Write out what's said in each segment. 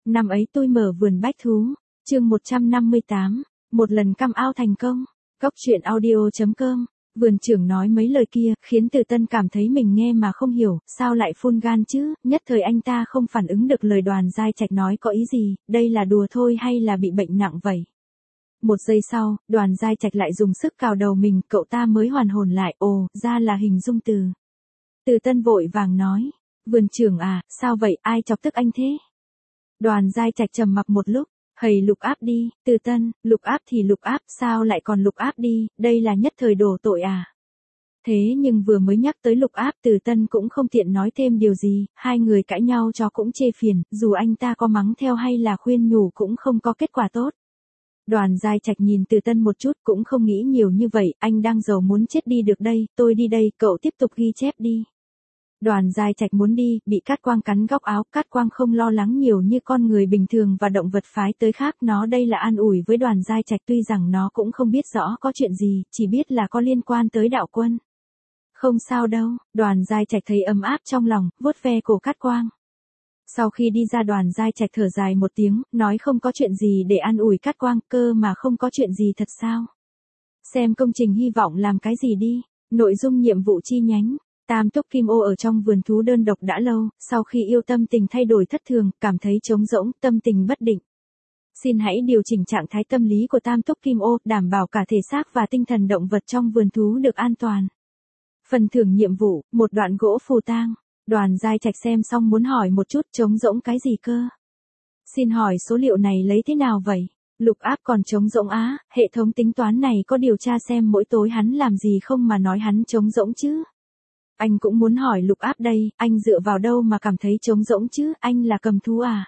Năm ấy tôi mở vườn bách thú, chương 158, một lần cam ao thành công. Góc truyện audio.com. Vườn trưởng nói mấy lời kia, khiến Từ Tân cảm thấy mình nghe mà không hiểu, sao lại phun gan chứ, nhất thời anh ta không phản ứng được lời Đoàn Giai Trạch nói có ý gì, đây là đùa thôi hay là bị bệnh nặng vậy. Một giây sau, Đoàn Giai Trạch lại dùng sức cào đầu mình, cậu ta mới hoàn hồn lại, ồ, ra là hình dung từ. Từ Tân vội vàng nói, vườn trưởng à, sao vậy, ai chọc tức anh thế? Đoàn Giai Trạch trầm mặc một lúc, hầy lục áp đi, Từ Tân, lục áp thì lục áp, sao lại còn lục áp đi, đây là nhất thời đổ tội à? Thế nhưng vừa mới nhắc tới lục áp, Từ Tân cũng không tiện nói thêm điều gì, hai người cãi nhau cho cũng chê phiền, dù anh ta có mắng theo hay là khuyên nhủ cũng không có kết quả tốt. Đoàn Giai Trạch nhìn Từ Tân một chút cũng không nghĩ nhiều như vậy, anh đang giàu muốn chết đi được đây, tôi đi đây, cậu tiếp tục ghi chép đi. Đoàn Giai Trạch muốn đi, bị Cát Quang cắn góc áo, Cát Quang không lo lắng nhiều như con người bình thường và động vật phái tới khác, nó đây là an ủi với Đoàn Giai Trạch, tuy rằng nó cũng không biết rõ có chuyện gì, chỉ biết là có liên quan tới đạo quân. Không sao đâu, Đoàn Giai Trạch thấy ấm áp trong lòng, vuốt ve cổ Cát Quang. Sau khi đi ra, Đoàn Giai Trạch thở dài một tiếng, nói không có chuyện gì để an ủi Cát Quang, cơ mà không có chuyện gì thật sao? Xem công trình hy vọng làm cái gì đi. Nội dung nhiệm vụ chi nhánh. Tam Túc Kim Ô ở trong vườn thú đơn độc đã lâu, sau khi yêu tâm tình thay đổi thất thường, cảm thấy trống rỗng, tâm tình bất định. Xin hãy điều chỉnh trạng thái tâm lý của Tam Túc Kim Ô, đảm bảo cả thể xác và tinh thần động vật trong vườn thú được an toàn. Phần thưởng nhiệm vụ, một đoạn gỗ phù tang. Đoàn Giai Trạch xem xong muốn hỏi một chút, trống rỗng cái gì cơ? Xin hỏi số liệu này lấy thế nào vậy? Lục áp còn trống rỗng á, hệ thống tính toán này có điều tra xem mỗi tối hắn làm gì không mà nói hắn trống rỗng chứ? Anh cũng muốn hỏi lục áp đây, anh dựa vào đâu mà cảm thấy trống rỗng chứ, anh là cầm thú à?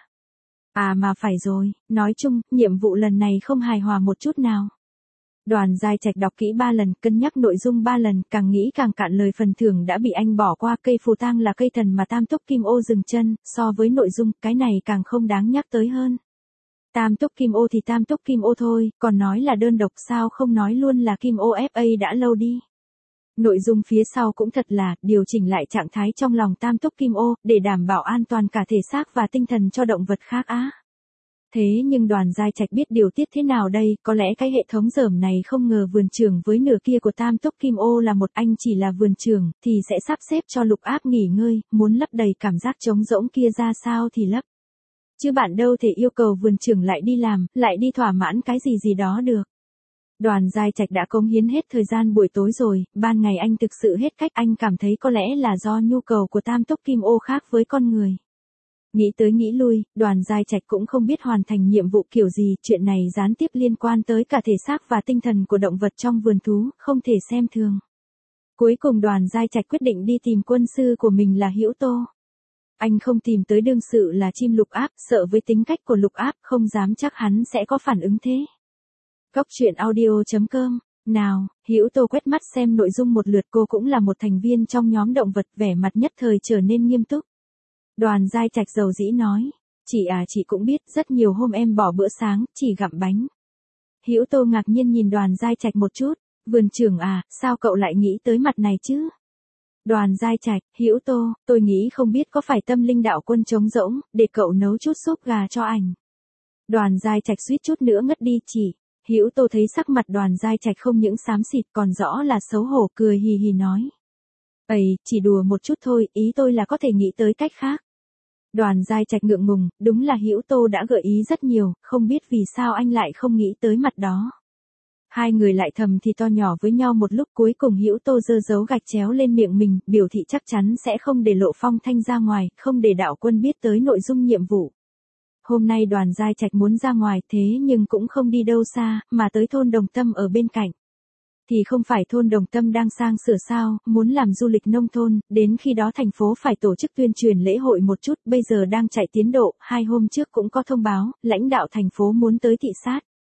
À mà phải rồi, nói chung, nhiệm vụ lần này không hài hòa một chút nào. Đoàn Giai Trạch đọc kỹ 3 lần, cân nhắc nội dung 3 lần, càng nghĩ càng cạn lời, phần thưởng đã bị anh bỏ qua, cây phù tang là cây thần mà Tam Túc Kim Ô dừng chân, so với nội dung, cái này càng không đáng nhắc tới hơn. Tam Túc Kim Ô thì Tam Túc Kim Ô thôi, còn nói là đơn độc sao không nói luôn là Kim Ô FA đã lâu đi. Nội dung phía sau cũng thật là, điều chỉnh lại trạng thái trong lòng Tam Túc Kim Ô, để đảm bảo an toàn cả thể xác và tinh thần cho động vật khác á. Thế nhưng Đoàn Giai Trạch biết điều tiết thế nào đây, có lẽ cái hệ thống dởm này không ngờ vườn trưởng với nửa kia của Tam Túc Kim Ô là một, anh chỉ là vườn trưởng, thì sẽ sắp xếp cho lục áp nghỉ ngơi, muốn lấp đầy cảm giác trống rỗng kia ra sao thì lấp. Chứ bạn đâu thể yêu cầu vườn trưởng lại đi làm, lại đi thỏa mãn cái gì gì đó được. Đoàn Giai Trạch đã cống hiến hết thời gian buổi tối rồi, ban ngày anh thực sự hết cách, anh cảm thấy có lẽ là do nhu cầu của Tam Túc Kim Ô khác với con người. Nghĩ tới nghĩ lui, Đoàn Giai Trạch cũng không biết hoàn thành nhiệm vụ kiểu gì, chuyện này gián tiếp liên quan tới cả thể xác và tinh thần của động vật trong vườn thú, không thể xem thường. Cuối cùng Đoàn Giai Trạch quyết định đi tìm quân sư của mình là Hữu Tô. Anh không tìm tới đương sự là chim lục áp, sợ với tính cách của lục áp, không dám chắc hắn sẽ có phản ứng thế. Góc truyện audio.com. Nào, Hữu Tô quét mắt xem nội dung một lượt, cô cũng là một thành viên trong nhóm động vật, vẻ mặt nhất thời trở nên nghiêm túc. Đoàn Giai Trạch dầu dĩ nói, chị cũng biết, rất nhiều hôm em bỏ bữa sáng, chỉ gặm bánh. Hữu Tô ngạc nhiên nhìn Đoàn Giai Trạch một chút, vườn trưởng à, sao cậu lại nghĩ tới mặt này chứ? Đoàn Giai Trạch, Hữu Tô, tôi nghĩ không biết có phải tâm linh đạo quân trống rỗng, để cậu nấu chút súp gà cho ảnh. Đoàn Giai Trạch suýt chút nữa ngất đi. Hữu Tô thấy sắc mặt Đoàn Giai Trạch không những xám xịt còn rõ là xấu hổ, cười hì hì nói. Ây, chỉ đùa một chút thôi, ý tôi là có thể nghĩ tới cách khác. Đoàn Giai Trạch ngượng ngùng, đúng là Hữu Tô đã gợi ý rất nhiều, không biết vì sao anh lại không nghĩ tới mặt đó. Hai người lại thầm thì to nhỏ với nhau một lúc, cuối cùng Hữu Tô giơ dấu gạch chéo lên miệng mình, biểu thị chắc chắn sẽ không để lộ phong thanh ra ngoài, không để đạo quân biết tới nội dung nhiệm vụ. Hôm nay Đoàn Giai Trạch muốn ra ngoài, thế nhưng cũng không đi đâu xa, mà tới thôn Đồng Tâm ở bên cạnh. Thì không phải thôn Đồng Tâm đang sang sửa sao, muốn làm du lịch nông thôn, đến khi đó thành phố phải tổ chức tuyên truyền lễ hội một chút, bây giờ đang chạy tiến độ, 2 hôm trước cũng có thông báo, lãnh đạo thành phố muốn tới thị sát.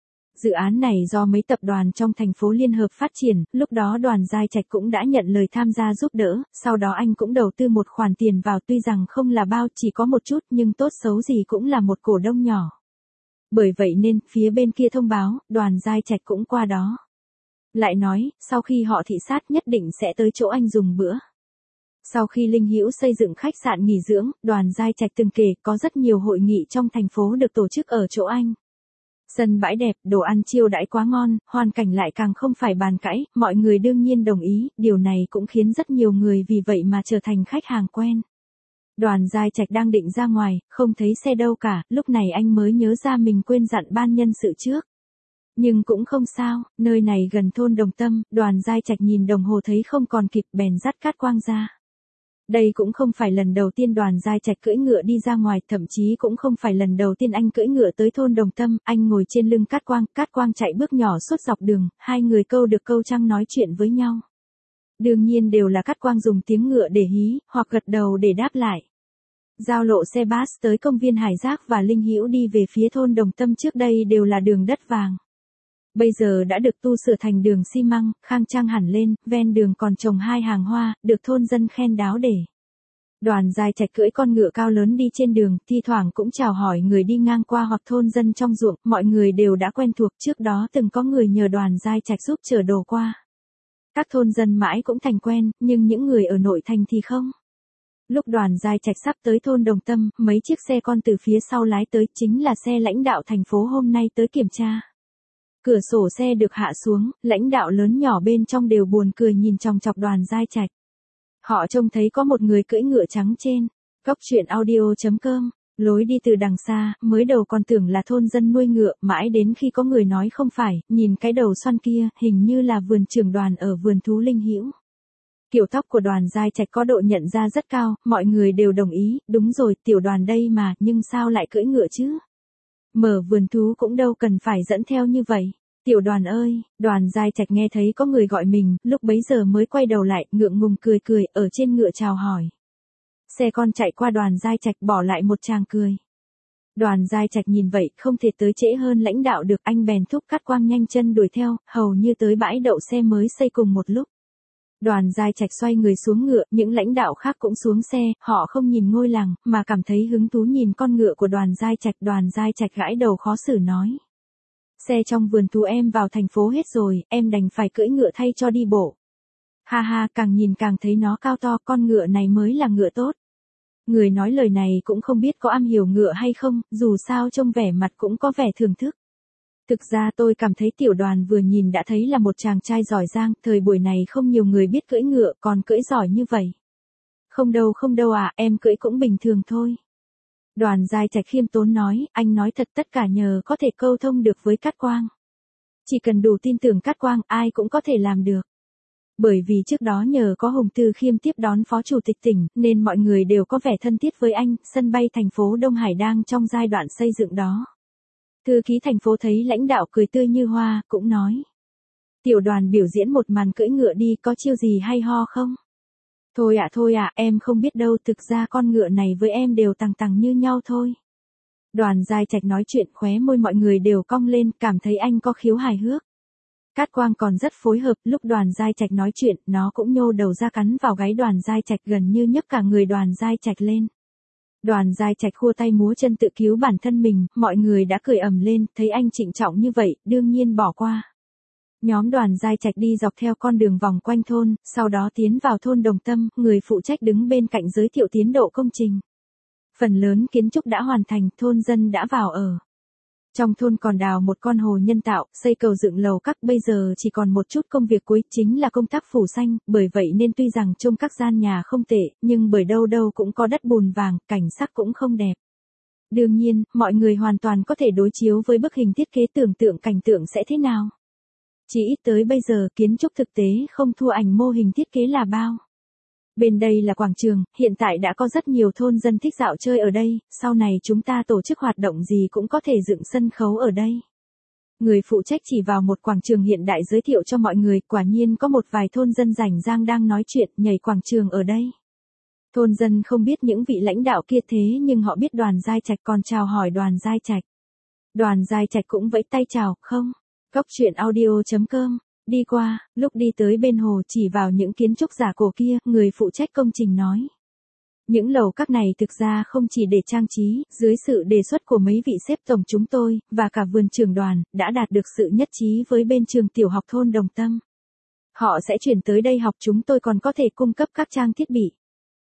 Dự án này do mấy tập đoàn trong thành phố liên hợp phát triển, lúc đó Đoàn Giai Trạch cũng đã nhận lời tham gia giúp đỡ, sau đó anh cũng đầu tư một khoản tiền vào, tuy rằng không là bao, chỉ có một chút, nhưng tốt xấu gì cũng là một cổ đông nhỏ. Bởi vậy nên, phía bên kia thông báo, Đoàn Giai Trạch cũng qua đó. Lại nói, sau khi họ thị sát nhất định sẽ tới chỗ anh dùng bữa. Sau khi Linh Hữu xây dựng khách sạn nghỉ dưỡng, Đoàn Giai Trạch từng kể có rất nhiều hội nghị trong thành phố được tổ chức ở chỗ anh. Sân bãi đẹp, đồ ăn chiêu đãi quá ngon, hoàn cảnh lại càng không phải bàn cãi, mọi người đương nhiên đồng ý, điều này cũng khiến rất nhiều người vì vậy mà trở thành khách hàng quen. Đoàn Giai Trạch đang định ra ngoài, không thấy xe đâu cả, lúc này anh mới nhớ ra mình quên dặn ban nhân sự trước. Nhưng cũng không sao, nơi này gần thôn Đồng Tâm, Đoàn Giai Trạch nhìn đồng hồ thấy không còn kịp bèn dắt Cát Quang ra. Đây cũng không phải lần đầu tiên Đoàn Giai Trạch cưỡi ngựa đi ra ngoài, thậm chí cũng không phải lần đầu tiên anh cưỡi ngựa tới thôn Đồng Tâm, anh ngồi trên lưng Cát Quang chạy bước nhỏ suốt dọc đường, hai người câu được câu trăng nói chuyện với nhau. Đương nhiên đều là Cát Quang dùng tiếng ngựa để hí, hoặc gật đầu để đáp lại. Giao lộ xe bus tới công viên Hải Giác và Linh Hữu đi về phía thôn Đồng Tâm trước đây đều là đường đất vàng. Bây giờ đã được tu sửa thành đường xi măng, khang trang hẳn lên, ven đường còn trồng hai hàng hoa, được thôn dân khen đáo để. Đoàn Giai Trạch cưỡi con ngựa cao lớn đi trên đường, thi thoảng cũng chào hỏi người đi ngang qua hoặc thôn dân trong ruộng, mọi người đều đã quen thuộc, trước đó từng có người nhờ Đoàn Giai Trạch giúp chở đồ qua. Các thôn dân mãi cũng thành quen, nhưng những người ở nội thành thì không. Lúc Đoàn Giai Trạch sắp tới thôn Đồng Tâm, mấy chiếc xe con từ phía sau lái tới, chính là xe lãnh đạo thành phố hôm nay tới kiểm tra. Cửa sổ xe được hạ xuống, lãnh đạo lớn nhỏ bên trong đều buồn cười nhìn chòng chọc Đoàn Giai Trạch. Họ trông thấy có một người cưỡi ngựa trắng trên. Góc truyện audio.com, lối đi từ đằng xa, mới đầu còn tưởng là thôn dân nuôi ngựa, mãi đến khi có người nói không phải, nhìn cái đầu xoăn kia, hình như là vườn trưởng Đoàn ở vườn thú Linh Hữu. Kiểu tóc của Đoàn Giai Trạch có độ nhận ra rất cao, mọi người đều đồng ý, đúng rồi, tiểu Đoàn đây mà, nhưng sao lại cưỡi ngựa chứ? Mở vườn thú cũng đâu cần phải dẫn theo như vậy. Tiểu Đoàn ơi, Đoàn Giai Trạch nghe thấy có người gọi mình, lúc bấy giờ mới quay đầu lại, ngượng ngùng cười cười, ở trên ngựa chào hỏi. Xe con chạy qua Đoàn Giai Trạch bỏ lại một tràng cười. Đoàn Giai Trạch nhìn vậy, không thể tới trễ hơn lãnh đạo được, anh bèn thúc Cát Quang nhanh chân đuổi theo, hầu như tới bãi đậu xe mới xây cùng một lúc. Đoàn Giai Trạch xoay người xuống ngựa, những lãnh đạo khác cũng xuống xe, họ không nhìn ngôi làng, mà cảm thấy hứng thú nhìn con ngựa của Đoàn Giai Trạch. Đoàn Giai Trạch gãi đầu khó xử nói. Xe trong vườn thú em vào thành phố hết rồi, em đành phải cưỡi ngựa thay cho đi bộ. Ha ha, càng nhìn càng thấy nó cao to, con ngựa này mới là ngựa tốt. Người nói lời này cũng không biết có am hiểu ngựa hay không, dù sao trông vẻ mặt cũng có vẻ thưởng thức. Thực ra tôi cảm thấy tiểu Đoàn vừa nhìn đã thấy là một chàng trai giỏi giang, thời buổi này không nhiều người biết cưỡi ngựa, còn cưỡi giỏi như vậy. Không đâu à, em cưỡi cũng bình thường thôi. Đoàn Giai Trạch khiêm tốn nói, anh nói thật tất cả nhờ có thể câu thông được với Cát Quang. Chỉ cần đủ tin tưởng Cát Quang, ai cũng có thể làm được. Bởi vì trước đó nhờ có Hùng Tư Khiêm tiếp đón phó chủ tịch tỉnh, nên mọi người đều có vẻ thân thiết với anh, sân bay thành phố Đông Hải đang trong giai đoạn xây dựng đó. Thư ký thành phố thấy lãnh đạo cười tươi như hoa, cũng nói. Tiểu Đoàn biểu diễn một màn cưỡi ngựa đi, có chiêu gì hay ho không? Thôi ạ, em không biết đâu, thực ra con ngựa này với em đều tằng như nhau thôi. Đoàn Giai Trạch nói chuyện, khóe môi mọi người đều cong lên, cảm thấy anh có khiếu hài hước. Cát Quang còn rất phối hợp, lúc Đoàn Giai Trạch nói chuyện, nó cũng nhô đầu ra cắn vào gáy Đoàn Giai Trạch, gần như nhấc cả người Đoàn Giai Trạch lên. Đoàn Giai Trạch khua tay múa chân tự cứu bản thân mình, mọi người đã cười ầm lên, thấy anh trịnh trọng như vậy, đương nhiên bỏ qua. Nhóm Đoàn Giai Trạch đi dọc theo con đường vòng quanh thôn, sau đó tiến vào thôn Đồng Tâm, người phụ trách đứng bên cạnh giới thiệu tiến độ công trình. Phần lớn kiến trúc đã hoàn thành, thôn dân đã vào ở. Trong thôn còn đào một con hồ nhân tạo, xây cầu dựng lầu các, bây giờ chỉ còn một chút công việc cuối, chính là công tác phủ xanh, bởi vậy nên tuy rằng trông các gian nhà không tệ, nhưng bởi đâu đâu cũng có đất bùn vàng, cảnh sắc cũng không đẹp. Đương nhiên, mọi người hoàn toàn có thể đối chiếu với bức hình thiết kế tưởng tượng cảnh tượng sẽ thế nào. Chỉ ít tới bây giờ kiến trúc thực tế không thua ảnh mô hình thiết kế là bao. Bên đây là quảng trường, hiện tại đã có rất nhiều thôn dân thích dạo chơi ở đây, sau này chúng ta tổ chức hoạt động gì cũng có thể dựng sân khấu ở đây. Người phụ trách chỉ vào một quảng trường hiện đại giới thiệu cho mọi người, quả nhiên có một vài thôn dân rảnh rang đang nói chuyện, nhảy quảng trường ở đây. Thôn dân không biết những vị lãnh đạo kia thế nhưng họ biết Đoàn Giai Trạch, còn chào hỏi Đoàn Giai Trạch. Đoàn Giai Trạch cũng vẫy tay chào, không. Góc truyện audio.com, đi qua, lúc đi tới bên hồ chỉ vào những kiến trúc giả cổ kia, người phụ trách công trình nói. Những lầu các này thực ra không chỉ để trang trí, dưới sự đề xuất của mấy vị sếp tổng chúng tôi, và cả vườn trưởng Đoàn, đã đạt được sự nhất trí với bên trường tiểu học thôn Đồng Tâm. Họ sẽ chuyển tới đây học, chúng tôi còn có thể cung cấp các trang thiết bị.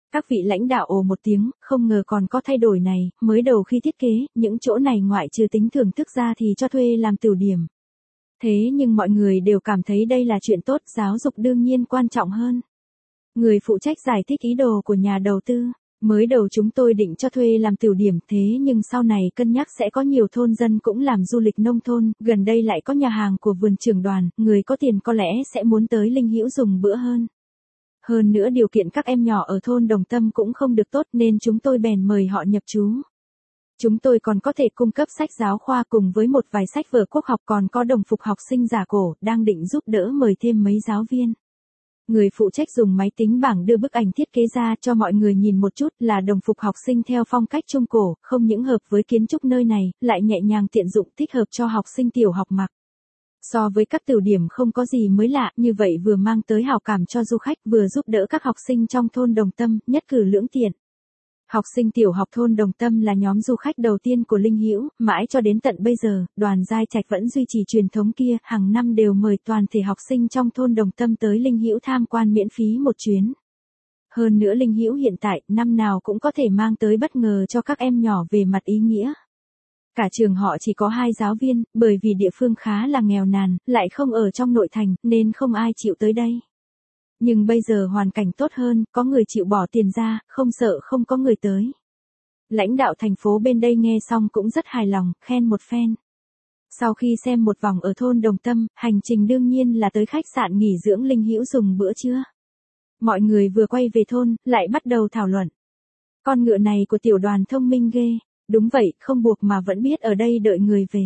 Các vị lãnh đạo ồ một tiếng, không ngờ còn có thay đổi này, mới đầu khi thiết kế, những chỗ này ngoại trừ tính thưởng thức ra thì cho thuê làm tửu điểm. Thế nhưng mọi người đều cảm thấy đây là chuyện tốt, giáo dục đương nhiên quan trọng hơn. Người phụ trách giải thích ý đồ của nhà đầu tư. Mới đầu chúng tôi định cho thuê làm tửu điểm, thế nhưng sau này cân nhắc sẽ có nhiều thôn dân cũng làm du lịch nông thôn, gần đây lại có nhà hàng của vườn trưởng Đoàn, người có tiền có lẽ sẽ muốn tới Linh Hữu dùng bữa hơn. Hơn nữa điều kiện các em nhỏ ở thôn Đồng Tâm cũng không được tốt nên chúng tôi bèn mời họ nhập trú. Chúng tôi còn có thể cung cấp sách giáo khoa cùng với một vài sách vở quốc học, còn có đồng phục học sinh giả cổ, đang định giúp đỡ mời thêm mấy giáo viên. Người phụ trách dùng máy tính bảng đưa bức ảnh thiết kế ra cho mọi người nhìn một chút, là đồng phục học sinh theo phong cách Trung Cổ, không những hợp với kiến trúc nơi này, lại nhẹ nhàng tiện dụng, thích hợp cho học sinh tiểu học mặc. So với các tửu điểm không có gì mới lạ, như vậy vừa mang tới hào cảm cho du khách, vừa giúp đỡ các học sinh trong thôn Đồng Tâm, nhất cử lưỡng tiện. Học sinh tiểu học thôn Đồng Tâm là nhóm du khách đầu tiên của Linh Hữu, mãi cho đến tận bây giờ, Đoàn Giai Trạch vẫn duy trì truyền thống kia, hàng năm đều mời toàn thể học sinh trong thôn Đồng Tâm tới Linh Hữu tham quan miễn phí một chuyến. Hơn nữa Linh Hữu hiện tại, năm nào cũng có thể mang tới bất ngờ cho các em nhỏ về mặt ý nghĩa. Cả trường họ chỉ có 2 giáo viên, bởi vì địa phương khá là nghèo nàn, lại không ở trong nội thành, nên không ai chịu tới đây. Nhưng bây giờ hoàn cảnh tốt hơn, có người chịu bỏ tiền ra, không sợ không có người tới. Lãnh đạo thành phố bên đây nghe xong cũng rất hài lòng, khen một phen. Sau khi xem một vòng ở thôn Đồng Tâm, hành trình đương nhiên là tới khách sạn nghỉ dưỡng Linh Hữu dùng bữa trưa. Mọi người vừa quay về thôn, lại bắt đầu thảo luận. Con ngựa này của tiểu Đoàn thông minh ghê. Đúng vậy, không buộc mà vẫn biết ở đây đợi người về.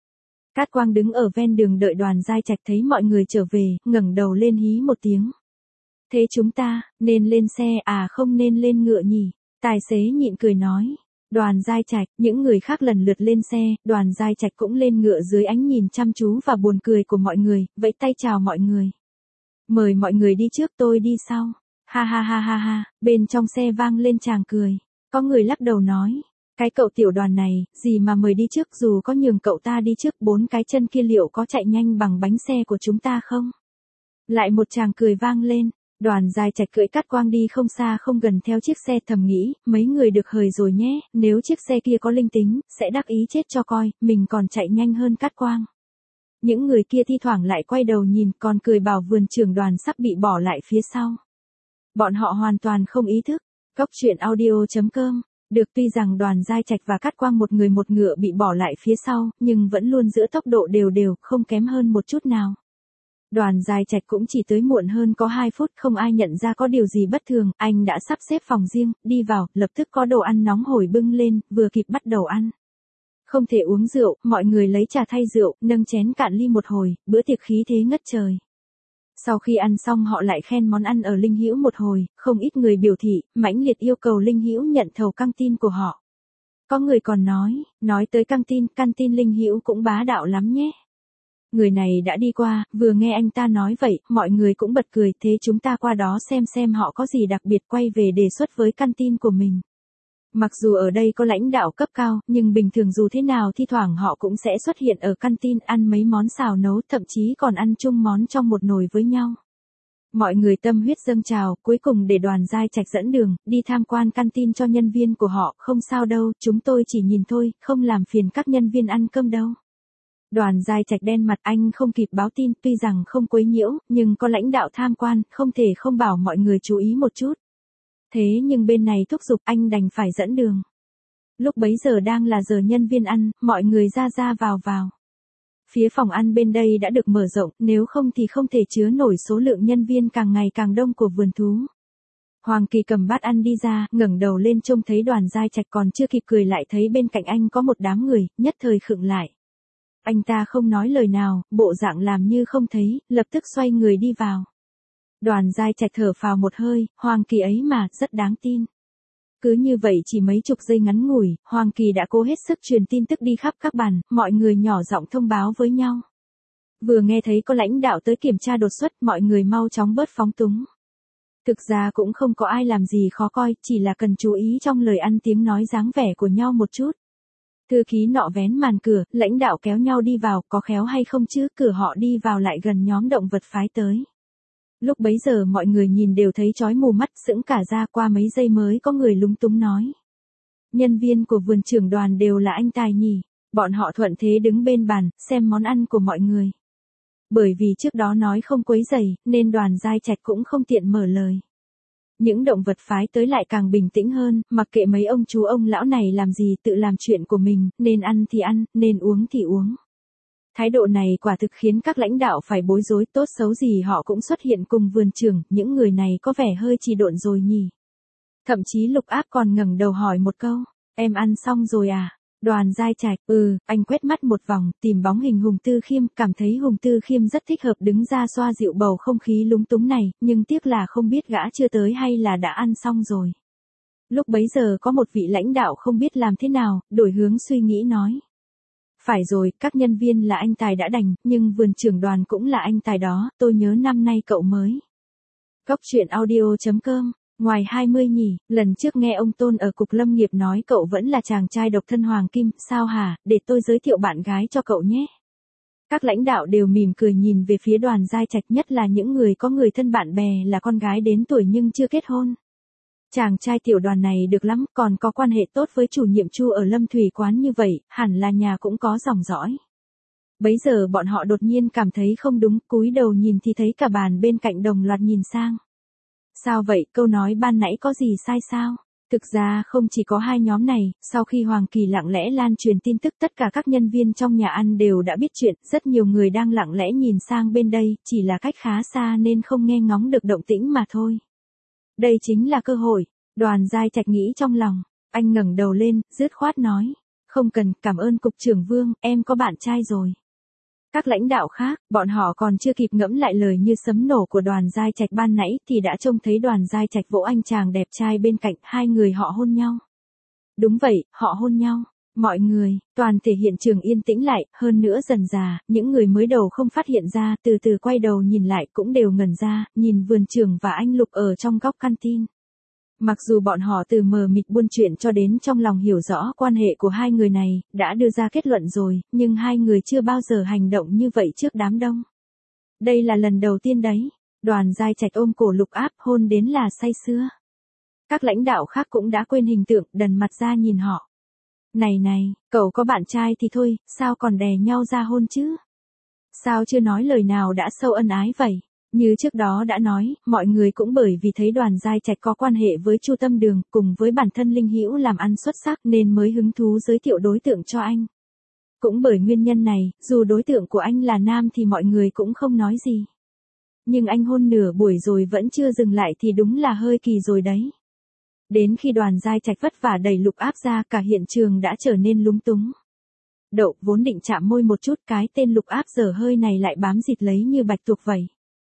Cát Quang đứng ở ven đường đợi Đoàn Giai Trạch thấy mọi người trở về, ngẩng đầu lên hí một tiếng. Thế chúng ta, nên lên xe à, không nên lên ngựa nhỉ? Tài xế nhịn cười nói. Đoàn Giai Trạch, những người khác lần lượt lên xe, Đoàn Giai Trạch cũng lên ngựa dưới ánh nhìn chăm chú và buồn cười của mọi người, vẫy tay chào mọi người. Mời mọi người đi trước, tôi đi sau. Ha ha ha ha ha, bên trong xe vang lên tràng cười. Có người lắc đầu nói. Cái cậu tiểu Đoàn này, gì mà mời đi trước, dù có nhường cậu ta đi trước 4 cái chân kia liệu có chạy nhanh bằng bánh xe của chúng ta không? Lại một tràng cười vang lên, Đoàn Giai Trạch cưỡi Cát Quang đi không xa không gần theo chiếc xe, thầm nghĩ, mấy người được hời rồi nhé, nếu chiếc xe kia có linh tính, sẽ đắc ý chết cho coi, mình còn chạy nhanh hơn Cát Quang. Những người kia thi thoảng lại quay đầu nhìn, còn cười bảo vườn trưởng Đoàn sắp bị bỏ lại phía sau. Bọn họ hoàn toàn không ý thức. Cốc truyện audio.com. Được, tuy rằng Đoàn Giai Trạch và Cát Quang một người một ngựa bị bỏ lại phía sau, nhưng vẫn luôn giữ tốc độ đều đều, không kém hơn một chút nào. Đoàn Giai Trạch cũng chỉ tới muộn hơn có 2 phút, không ai nhận ra có điều gì bất thường, anh đã sắp xếp phòng riêng, đi vào, lập tức có đồ ăn nóng hổi bưng lên, vừa kịp bắt đầu ăn. Không thể uống rượu, mọi người lấy trà thay rượu, nâng chén cạn ly một hồi, bữa tiệc khí thế ngất trời. Sau khi ăn xong họ lại khen món ăn ở Linh Hữu một hồi, không ít người biểu thị, mãnh liệt yêu cầu Linh Hữu nhận thầu căng tin của họ. Có người còn nói tới căng tin Linh Hữu cũng bá đạo lắm nhé. Người này đã đi qua, vừa nghe anh ta nói vậy, mọi người cũng bật cười, thế chúng ta qua đó xem họ có gì đặc biệt, quay về đề xuất với căng tin của mình. Mặc dù ở đây có lãnh đạo cấp cao, nhưng bình thường dù thế nào thi thoảng họ cũng sẽ xuất hiện ở căng tin ăn mấy món xào nấu, thậm chí còn ăn chung món trong một nồi với nhau. Mọi người tâm huyết dâng trào, cuối cùng để Đoàn Giai Trạch dẫn đường, đi tham quan căng tin cho nhân viên của họ, không sao đâu, chúng tôi chỉ nhìn thôi, không làm phiền các nhân viên ăn cơm đâu. Đoàn Giai Trạch đen mặt, anh không kịp báo tin, tuy rằng không quấy nhiễu, nhưng có lãnh đạo tham quan, không thể không bảo mọi người chú ý một chút. Thế nhưng bên này thúc giục, anh đành phải dẫn đường. Lúc bấy giờ đang là giờ nhân viên ăn, mọi người ra vào. Phía phòng ăn bên đây đã được mở rộng, nếu không thì không thể chứa nổi số lượng nhân viên càng ngày càng đông của vườn thú. Hoàng Kỳ cầm bát ăn đi ra, ngẩng đầu lên trông thấy Đoàn Giai Trạch, còn chưa kịp cười lại thấy bên cạnh anh có một đám người, nhất thời khựng lại. Anh ta không nói lời nào, bộ dạng làm như không thấy, lập tức xoay người đi vào. Đoàn Giai Trạch thở phào một hơi, Hoàng Kỳ ấy mà, rất đáng tin. Cứ như vậy chỉ mấy chục giây ngắn ngủi, Hoàng Kỳ đã cố hết sức truyền tin tức đi khắp các bàn, mọi người nhỏ giọng thông báo với nhau. Vừa nghe thấy có lãnh đạo tới kiểm tra đột xuất, mọi người mau chóng bớt phóng túng. Thực ra cũng không có ai làm gì khó coi, chỉ là cần chú ý trong lời ăn tiếng nói dáng vẻ của nhau một chút. Thư ký nọ vén màn cửa, lãnh đạo kéo nhau đi vào, có khéo hay không chứ, cửa họ đi vào lại gần nhóm động vật phái tới. Lúc bấy giờ mọi người nhìn đều thấy chói mù mắt, sững cả ra, qua mấy giây mới có người lúng túng nói. Nhân viên của vườn trưởng Đoàn đều là anh Tài nhỉ? Bọn họ thuận thế đứng bên bàn, xem món ăn của mọi người. Bởi vì trước đó nói không quấy rầy, nên Đoàn Giai Trạch cũng không tiện mở lời. Những động vật phái tới lại càng bình tĩnh hơn, mặc kệ mấy ông chú ông lão này làm gì, tự làm chuyện của mình, nên ăn thì ăn, nên uống thì uống. Thái độ này quả thực khiến các lãnh đạo phải bối rối, tốt xấu gì họ cũng xuất hiện cùng vườn trưởng, những người này có vẻ hơi trì độn rồi nhỉ. Thậm chí Lục Áp còn ngẩng đầu hỏi một câu, em ăn xong rồi à? Đoàn Giai Trạch, anh quét mắt một vòng, tìm bóng hình Hùng Tư Khiêm, cảm thấy Hùng Tư Khiêm rất thích hợp đứng ra xoa dịu bầu không khí lúng túng này, nhưng tiếc là không biết gã chưa tới hay là đã ăn xong rồi. Lúc bấy giờ có một vị lãnh đạo không biết làm thế nào, đổi hướng suy nghĩ nói. Phải rồi, các nhân viên là anh Tài đã đành, nhưng vườn trưởng Đoàn cũng là anh Tài đó, tôi nhớ năm nay cậu mới. Góc truyện audio.com. Ngoài 20 nhỉ, lần trước nghe ông Tôn ở Cục Lâm nghiệp nói cậu vẫn là chàng trai độc thân hoàng kim, sao hả, để tôi giới thiệu bạn gái cho cậu nhé. Các lãnh đạo đều mỉm cười nhìn về phía Đoàn Giai Trạch, nhất là những người có người thân bạn bè là con gái đến tuổi nhưng chưa kết hôn. Chàng trai tiểu Đoàn này được lắm, còn có quan hệ tốt với chủ nhiệm Chu ở Lâm Thủy Quán như vậy, hẳn là nhà cũng có dòng dõi. Bấy giờ bọn họ đột nhiên cảm thấy không đúng, cúi đầu nhìn thì thấy cả bàn bên cạnh đồng loạt nhìn sang. Sao vậy, câu nói ban nãy có gì sai sao? Thực ra không chỉ có hai nhóm này, sau khi Hoàng Kỳ lặng lẽ lan truyền tin tức tất cả các nhân viên trong nhà ăn đều đã biết chuyện, rất nhiều người đang lặng lẽ nhìn sang bên đây, chỉ là cách khá xa nên không nghe ngóng được động tĩnh mà thôi. Đây chính là cơ hội, Đoàn Giai Trạch nghĩ trong lòng, anh ngẩng đầu lên, dứt khoát nói, không cần, cảm ơn cục trưởng Vương, em có bạn trai rồi. Các lãnh đạo khác, bọn họ còn chưa kịp ngẫm lại lời như sấm nổ của Đoàn Giai Trạch ban nãy thì đã trông thấy Đoàn Giai Trạch vỗ anh chàng đẹp trai bên cạnh, hai người họ hôn nhau. Đúng vậy, họ hôn nhau. Mọi người, toàn thể hiện trường yên tĩnh lại, hơn nữa dần dà, những người mới đầu không phát hiện ra, từ từ quay đầu nhìn lại cũng đều ngẩn ra, nhìn vườn trưởng và anh Lục ở trong góc canteen. Mặc dù bọn họ từ mờ mịt buôn chuyện cho đến trong lòng hiểu rõ quan hệ của hai người này, đã đưa ra kết luận rồi, nhưng hai người chưa bao giờ hành động như vậy trước đám đông. Đây là lần đầu tiên đấy. Đoàn Giai Trạch ôm cổ Lục Áp, hôn đến là say sưa. Các lãnh đạo khác cũng đã quên hình tượng, đần mặt ra nhìn họ. Này, cậu có bạn trai thì thôi, sao còn đè nhau ra hôn chứ? Sao chưa nói lời nào đã sâu ân ái vậy? Như trước đó đã nói, mọi người cũng bởi vì thấy Đoàn Giai Trạch có quan hệ với Chu Tâm Đường, cùng với bản thân Linh Hữu làm ăn xuất sắc nên mới hứng thú giới thiệu đối tượng cho anh. Cũng bởi nguyên nhân này, dù đối tượng của anh là nam thì mọi người cũng không nói gì. Nhưng anh hôn nửa buổi rồi vẫn chưa dừng lại thì đúng là hơi kỳ rồi đấy. Đến khi Đoàn Giai Trạch vất vả đẩy Lục Áp ra, cả hiện trường đã trở nên lúng túng. Đậu vốn định chạm môi một chút, cái tên Lục Áp dở hơi này lại bám dịt lấy như bạch tuộc vậy.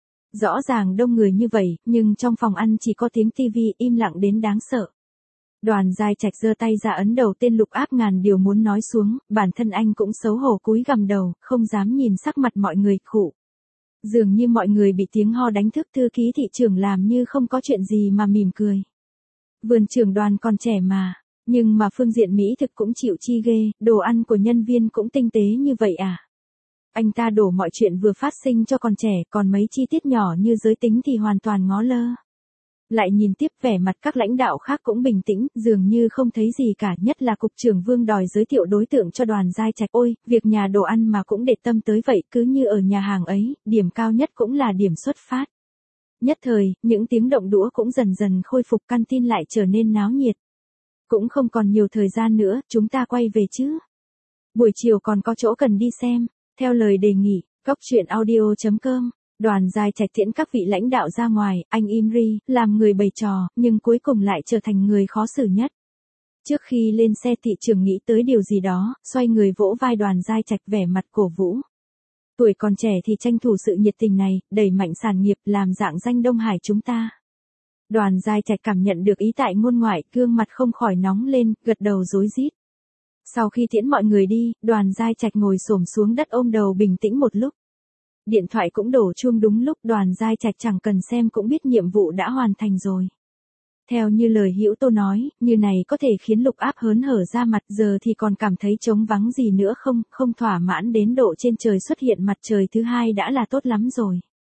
Rõ ràng đông người như vậy, nhưng trong phòng ăn chỉ có tiếng tivi, im lặng đến đáng sợ. Đoàn Giai Trạch giơ tay ra ấn đầu tên Lục Áp, ngàn điều muốn nói xuống, bản thân anh cũng xấu hổ cúi gằm đầu, không dám nhìn sắc mặt mọi người, khụ. Dường như mọi người bị tiếng ho đánh thức, thư ký thị trưởng làm như không có chuyện gì mà mỉm cười. Vườn trưởng Đoàn còn trẻ mà, nhưng mà phương diện mỹ thực cũng chịu chi ghê, đồ ăn của nhân viên cũng tinh tế như vậy à? Anh ta đổ mọi chuyện vừa phát sinh cho còn trẻ, còn mấy chi tiết nhỏ như giới tính thì hoàn toàn ngó lơ. Lại nhìn tiếp vẻ mặt các lãnh đạo khác cũng bình tĩnh, dường như không thấy gì cả, nhất là cục trưởng Vương đòi giới thiệu đối tượng cho Đoàn Giai Trạch. Ôi, việc nhà đồ ăn mà cũng để tâm tới vậy, cứ như ở nhà hàng ấy, điểm cao nhất cũng là điểm xuất phát. Nhất thời, những tiếng động đũa cũng dần dần khôi phục, canteen lại trở nên náo nhiệt. Cũng không còn nhiều thời gian nữa, chúng ta quay về chứ. Buổi chiều còn có chỗ cần đi xem. Theo lời đề nghị, góc truyện audio.com, Đoàn Giai Trạch tiễn các vị lãnh đạo ra ngoài, anh Imri, làm người bày trò, nhưng cuối cùng lại trở thành người khó xử nhất. Trước khi lên xe thị trưởng nghĩ tới điều gì đó, xoay người vỗ vai Đoàn Giai Trạch vẻ mặt cổ vũ. Tuổi còn trẻ thì tranh thủ sự nhiệt tình này, đẩy mạnh sản nghiệp, làm rạng danh Đông Hải chúng ta. Đoàn Giai Trạch cảm nhận được ý tại ngôn ngoại, gương mặt không khỏi nóng lên, gật đầu rối rít. Sau khi tiễn mọi người đi, Đoàn Giai Trạch ngồi xổm xuống đất ôm đầu bình tĩnh một lúc. Điện thoại cũng đổ chuông đúng lúc, Đoàn Giai Trạch chẳng cần xem cũng biết nhiệm vụ đã hoàn thành rồi. Theo như lời Hữu Tô nói, như này có thể khiến Lục Áp hớn hở ra mặt, giờ thì còn cảm thấy trống vắng gì nữa không thỏa mãn đến độ trên trời xuất hiện mặt trời thứ hai đã là tốt lắm rồi.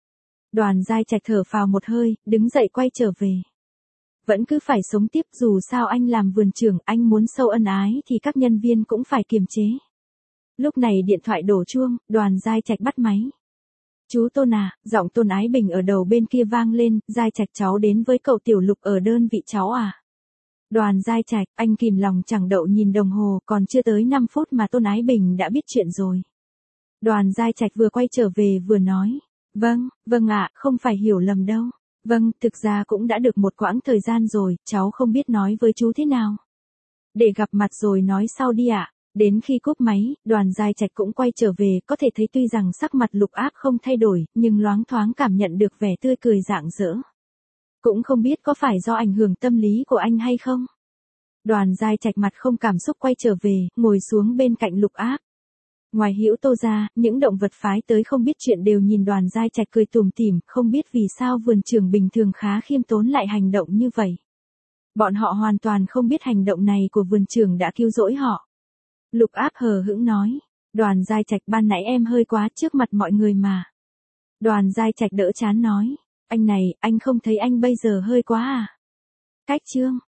Đoàn Giai Trạch thở phào một hơi, đứng dậy quay trở về. Vẫn cứ phải sống tiếp, dù sao anh làm vườn trưởng, anh muốn sâu ân ái thì các nhân viên cũng phải kiềm chế. Lúc này điện thoại đổ chuông, Đoàn Giai Trạch bắt máy. Chú Tôn à, giọng Tôn Ái Bình ở đầu bên kia vang lên, Giai Trạch cháu đến với cậu Tiểu Lục ở đơn vị cháu à. Đoàn Giai Trạch, anh kìm lòng chẳng đậu nhìn đồng hồ, còn chưa tới 5 phút mà Tôn Ái Bình đã biết chuyện rồi. Đoàn Giai Trạch vừa quay trở về vừa nói, vâng ạ, không phải hiểu lầm đâu. Vâng, thực ra cũng đã được một quãng thời gian rồi, cháu không biết nói với chú thế nào. Để gặp mặt rồi nói sau đi ạ. Đến khi cúp máy, Đoàn Giai Trạch cũng quay trở về, có thể thấy tuy rằng sắc mặt Lục Áp không thay đổi, nhưng loáng thoáng cảm nhận được vẻ tươi cười rạng rỡ. Cũng không biết có phải do ảnh hưởng tâm lý của anh hay không. Đoàn Giai Trạch mặt không cảm xúc quay trở về, ngồi xuống bên cạnh Lục Áp. Ngoài Hữu Tô ra, những động vật phái tới không biết chuyện đều nhìn Đoàn Giai Trạch cười tủm tỉm, không biết vì sao vườn trưởng bình thường khá khiêm tốn lại hành động như vậy. Bọn họ hoàn toàn không biết hành động này của vườn trưởng đã cứu rỗi họ. Lục Áp hờ hững nói, Đoàn Giai Trạch ban nãy em hơi quá trước mặt mọi người mà. Đoàn Giai Trạch đỡ chán nói, anh này, anh không thấy anh bây giờ hơi quá à? Cách chương